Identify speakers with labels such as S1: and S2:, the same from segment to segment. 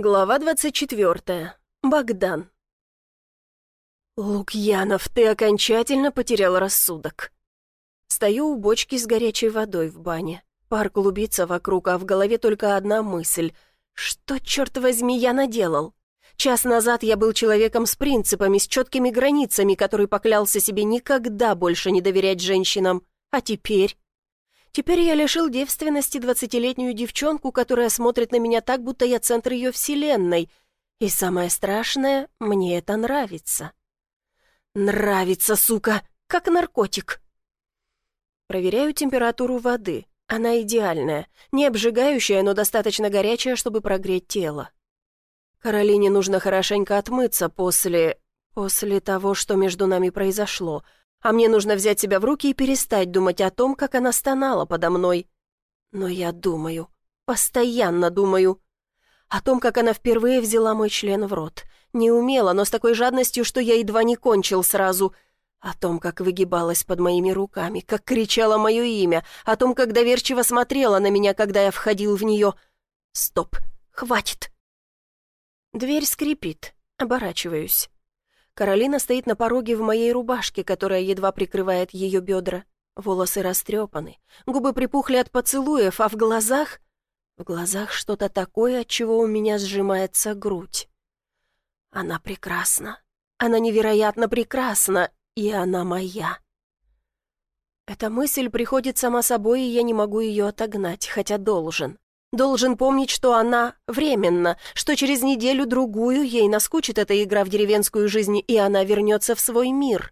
S1: Глава 24. Богдан. «Лукьянов, ты окончательно потерял рассудок». Стою у бочки с горячей водой в бане. Пар клубится вокруг, а в голове только одна мысль. Что, черт возьми, я наделал? Час назад я был человеком с принципами, с четкими границами, который поклялся себе никогда больше не доверять женщинам. А теперь? Теперь я лишил девственности 20-летнюю девчонку, которая смотрит на меня так, будто я центр ее вселенной. И самое страшное, мне это нравится. Нравится, сука, как наркотик. Проверяю температуру воды. Она идеальная, не обжигающая, но достаточно горячая, чтобы прогреть тело. Каролине нужно хорошенько отмыться после того, что между нами произошло. А мне нужно взять себя в руки и перестать думать о том, как она стонала подо мной. Но я думаю, постоянно думаю. О том, как она впервые взяла мой член в рот. Не умела, но с такой жадностью, что я едва не кончил сразу. О том, как выгибалась под моими руками, как кричала мое имя. О том, как доверчиво смотрела на меня, когда я входил в нее. Стоп, хватит. Дверь скрипит. Оборачиваюсь. Каролина стоит на пороге в моей рубашке, которая едва прикрывает ее бедра. Волосы растрепаны, губы припухли от поцелуев, а в глазах... В глазах что-то такое, от чего у меня сжимается грудь. Она прекрасна. Она невероятно прекрасна, и она моя. Эта мысль приходит сама собой, и я не могу ее отогнать, хотя должен. Должен помнить, что она временна, что через неделю-другую ей наскучит эта игра в деревенскую жизнь, и она вернется в свой мир.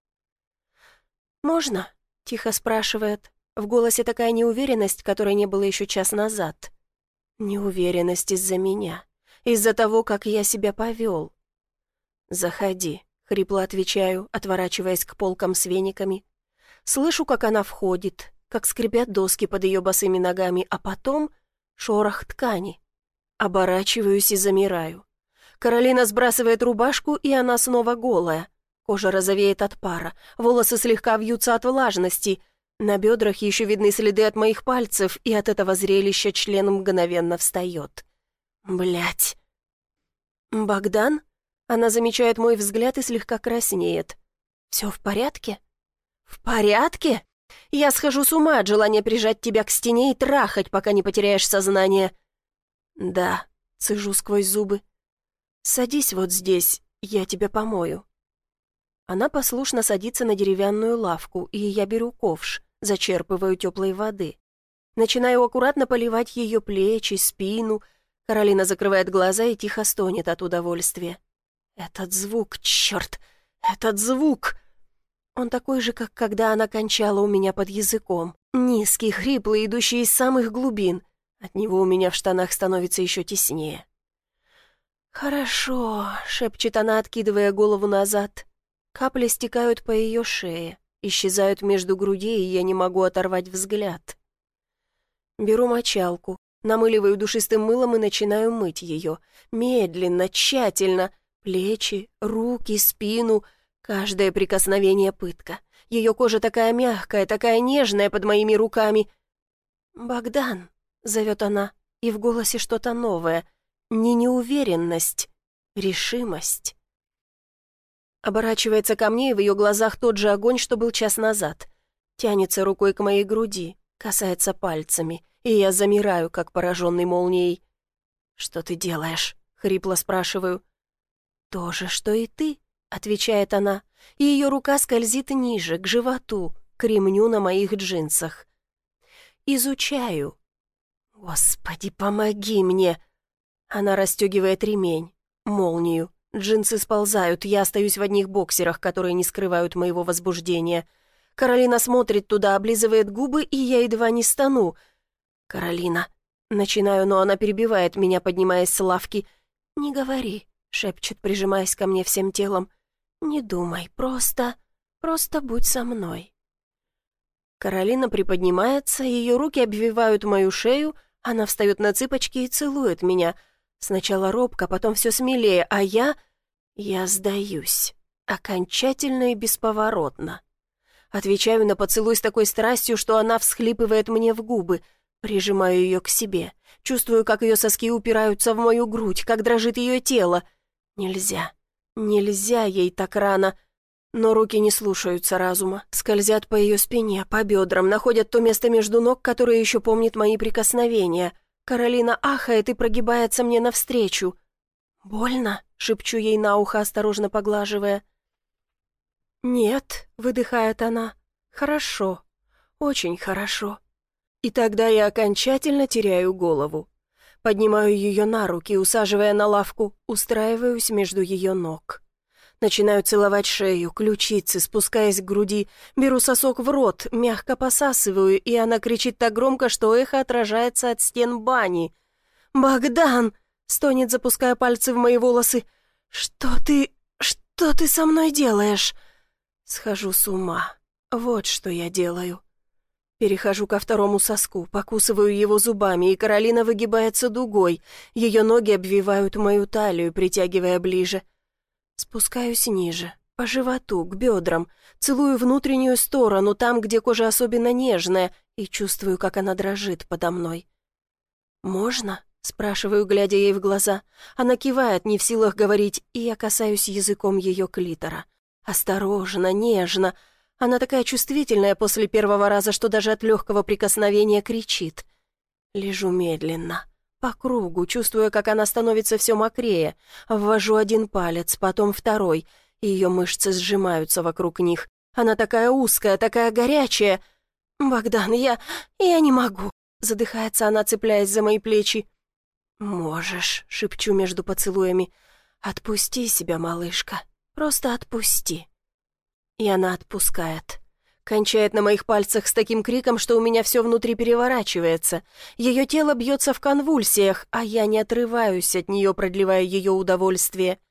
S1: «Можно?» — тихо спрашивает. В голосе такая неуверенность, которой не было еще час назад. Неуверенность из-за меня, из-за того, как я себя повел. «Заходи», — хрипло отвечаю, отворачиваясь к полкам с вениками. Слышу, как она входит, как скрипят доски под ее босыми ногами, а потом... шорох ткани. Оборачиваюсь и замираю. Каролина сбрасывает рубашку, и она снова голая. Кожа розовеет от пара, волосы слегка вьются от влажности. На бедрах еще видны следы от моих пальцев, и от этого зрелища член мгновенно встает. Блять. «Богдан?» Она замечает мой взгляд и слегка краснеет. «Все в порядке?» «В порядке?» Я схожу с ума от желания прижать тебя к стене и трахать, пока не потеряешь сознание. Да, цежу сквозь зубы. Садись вот здесь, я тебя помою. Она послушно садится на деревянную лавку, и я беру ковш, зачерпываю теплой воды. Начинаю аккуратно поливать ее плечи, спину. Каролина закрывает глаза и тихо стонет от удовольствия. Этот звук, черт, этот звук! Он такой же, как когда она кончала у меня под языком. Низкий, хриплый, идущий из самых глубин. От него у меня в штанах становится еще теснее. «Хорошо», — шепчет она, откидывая голову назад. Капли стекают по ее шее, исчезают между грудей, и я не могу оторвать взгляд. Беру мочалку, намыливаю душистым мылом и начинаю мыть ее. Медленно, тщательно. Плечи, руки, спину... Каждое прикосновение пытка. Ее кожа такая мягкая, такая нежная под моими руками. «Богдан», — зовет она, и в голосе что-то новое. Не неуверенность, решимость. Оборачивается ко мне, и в ее глазах тот же огонь, что был час назад. Тянется рукой к моей груди, касается пальцами, и я замираю, как пораженный молнией. «Что ты делаешь?» — хрипло спрашиваю. «То же, что и ты», — отвечает она, и ее рука скользит ниже, к животу, к ремню на моих джинсах. Изучаю. «Господи, помоги мне!» Она расстегивает ремень, молнию. Джинсы сползают, я остаюсь в одних боксерах, которые не скрывают моего возбуждения. Каролина смотрит туда, облизывает губы, и я едва не стону. «Каролина!» Начинаю, но она перебивает меня, поднимаясь с лавки. «Не говори», — шепчет, прижимаясь ко мне всем телом. «Не думай, просто будь со мной». Каролина приподнимается, ее руки обвивают мою шею, она встает на цыпочки и целует меня. Сначала робко, потом все смелее, а я сдаюсь. Окончательно и бесповоротно. Отвечаю на поцелуй с такой страстью, что она всхлипывает мне в губы. Прижимаю ее к себе. Чувствую, как ее соски упираются в мою грудь, как дрожит ее тело. Нельзя. Нельзя ей так рано. Но руки не слушаются разума. Скользят по ее спине, по бедрам, находят то место между ног, которое еще помнит мои прикосновения. Каролина ахает и прогибается мне навстречу. «Больно?» — шепчу ей на ухо, осторожно поглаживая. «Нет», — выдыхает она. «Хорошо. Очень хорошо». И тогда я окончательно теряю голову. Поднимаю ее на руки, усаживая на лавку, устраиваюсь между ее ног. Начинаю целовать шею, ключицы, спускаясь к груди, беру сосок в рот, мягко посасываю, и она кричит так громко, что эхо отражается от стен бани. «Богдан!» — стонет, запуская пальцы в мои волосы. Что ты со мной делаешь?» Схожу с ума. Вот что я делаю. Перехожу ко второму соску, покусываю его зубами, и Каролина выгибается дугой. Ее ноги обвивают мою талию, притягивая ближе. Спускаюсь ниже, по животу, к бедрам, целую внутреннюю сторону, там, где кожа особенно нежная, и чувствую, как она дрожит подо мной. «Можно?» — спрашиваю, глядя ей в глаза. Она кивает, не в силах говорить, и я касаюсь языком ее клитора. Осторожно, нежно. Она такая чувствительная после первого раза, что даже от легкого прикосновения кричит. Лежу медленно, по кругу, чувствуя, как она становится все мокрее. Ввожу один палец, потом второй, и ее мышцы сжимаются вокруг них. Она такая узкая, такая горячая. «Богдан, я не могу», — задыхается она, цепляясь за мои плечи. «Можешь», — шепчу между поцелуями. «Отпусти себя, малышка, просто отпусти». И она отпускает. Кончает на моих пальцах с таким криком, что у меня все внутри переворачивается. Ее тело бьется в конвульсиях, а я не отрываюсь от нее, продлевая ее удовольствие.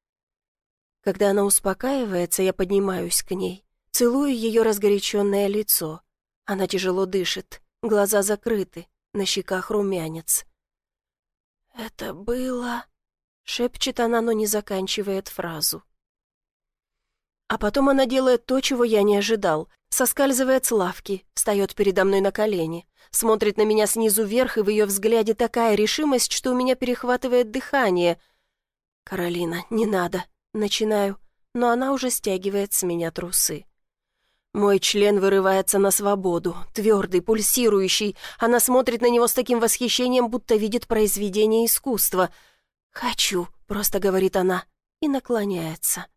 S1: Когда она успокаивается, я поднимаюсь к ней, целую ее разгоряченное лицо. Она тяжело дышит, глаза закрыты, на щеках румянец. «Это было...» — шепчет она, но не заканчивает фразу. А потом она делает то, чего я не ожидал. Соскальзывает с лавки, встает передо мной на колени, смотрит на меня снизу вверх, и в ее взгляде такая решимость, что у меня перехватывает дыхание. «Каролина, не надо», — начинаю, но она уже стягивает с меня трусы. Мой член вырывается на свободу, твердый, пульсирующий. Она смотрит на него с таким восхищением, будто видит произведение искусства. «Хочу», — просто говорит она, и наклоняется.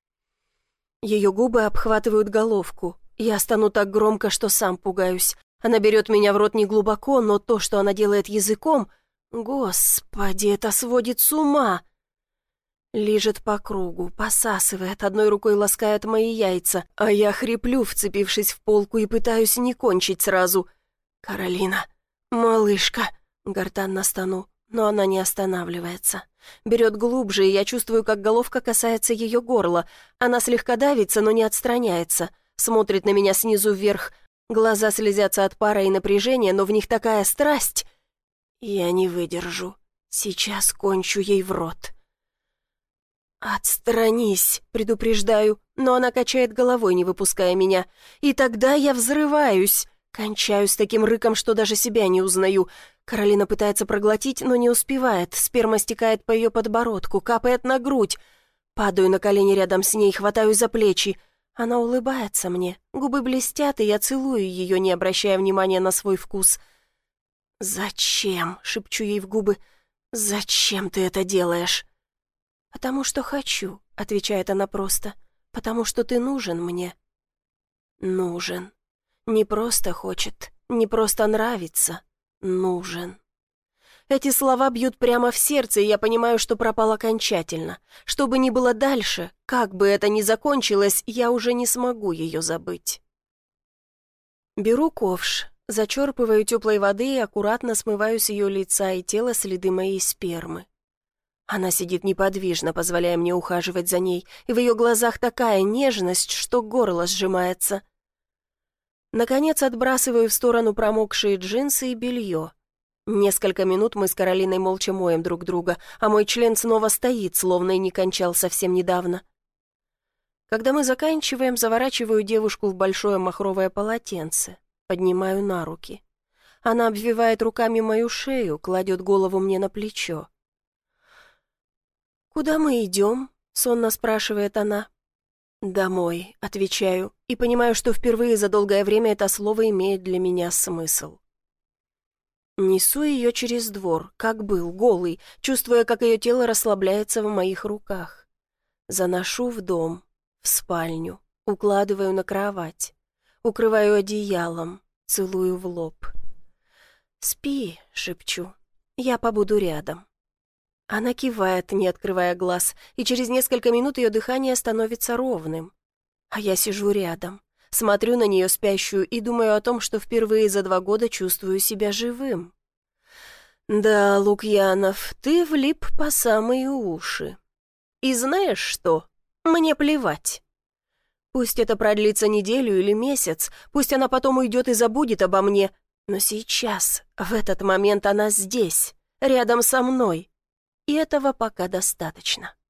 S1: Ее губы обхватывают головку. Я стану так громко, что сам пугаюсь. Она берет меня в рот неглубоко, но то, что она делает языком... Господи, это сводит с ума! Лижет по кругу, посасывает, одной рукой ласкает мои яйца, а я хриплю, вцепившись в полку, и пытаюсь не кончить сразу. «Каролина, малышка!» — гортанно стану, но она не останавливается. Берет глубже, и я чувствую, как головка касается ее горла. Она слегка давится, но не отстраняется. Смотрит на меня снизу вверх. Глаза слезятся от пара и напряжения, но в них такая страсть. Я не выдержу. Сейчас кончу ей в рот. «Отстранись», — предупреждаю, но она качает головой, не выпуская меня. И тогда я взрываюсь. Кончаю с таким рыком, что даже себя не узнаю. Каролина пытается проглотить, но не успевает. Сперма стекает по ее подбородку, капает на грудь. Падаю на колени рядом с ней, хватаю за плечи. Она улыбается мне, губы блестят, и я целую ее, не обращая внимания на свой вкус. «Зачем?» — шепчу ей в губы. «Зачем ты это делаешь?» «Потому что хочу», — отвечает она просто. «Потому что ты нужен мне». «Нужен». Не просто хочет, не просто нравится, нужен. Эти слова бьют прямо в сердце, и я понимаю, что пропал окончательно. Что бы ни было дальше, как бы это ни закончилось, я уже не смогу ее забыть. Беру ковш, зачерпываю теплой воды и аккуратно смываю с ее лица и тела следы моей спермы. Она сидит неподвижно, позволяя мне ухаживать за ней, и в ее глазах такая нежность, что горло сжимается. Наконец отбрасываю в сторону промокшие джинсы и белье. Несколько минут мы с Каролиной молча моем друг друга, а мой член снова стоит, словно и не кончал совсем недавно. Когда мы заканчиваем, заворачиваю девушку в большое махровое полотенце, поднимаю на руки. Она обвивает руками мою шею, кладет голову мне на плечо. «Куда мы идем?» — сонно спрашивает она. «Домой», — отвечаю, и понимаю, что впервые за долгое время это слово имеет для меня смысл. Несу ее через двор, как был, голый, чувствуя, как ее тело расслабляется в моих руках. Заношу в дом, в спальню, укладываю на кровать, укрываю одеялом, целую в лоб. «Спи», — шепчу, — «я побуду рядом». Она кивает, не открывая глаз, и через несколько минут ее дыхание становится ровным. А я сижу рядом, смотрю на нее спящую и думаю о том, что впервые за 2 года чувствую себя живым. «Да, Лукьянов, ты влип по самые уши. И знаешь что? Мне плевать. Пусть это продлится неделю или месяц, пусть она потом уйдет и забудет обо мне, но сейчас, в этот момент она здесь, рядом со мной. И этого пока достаточно».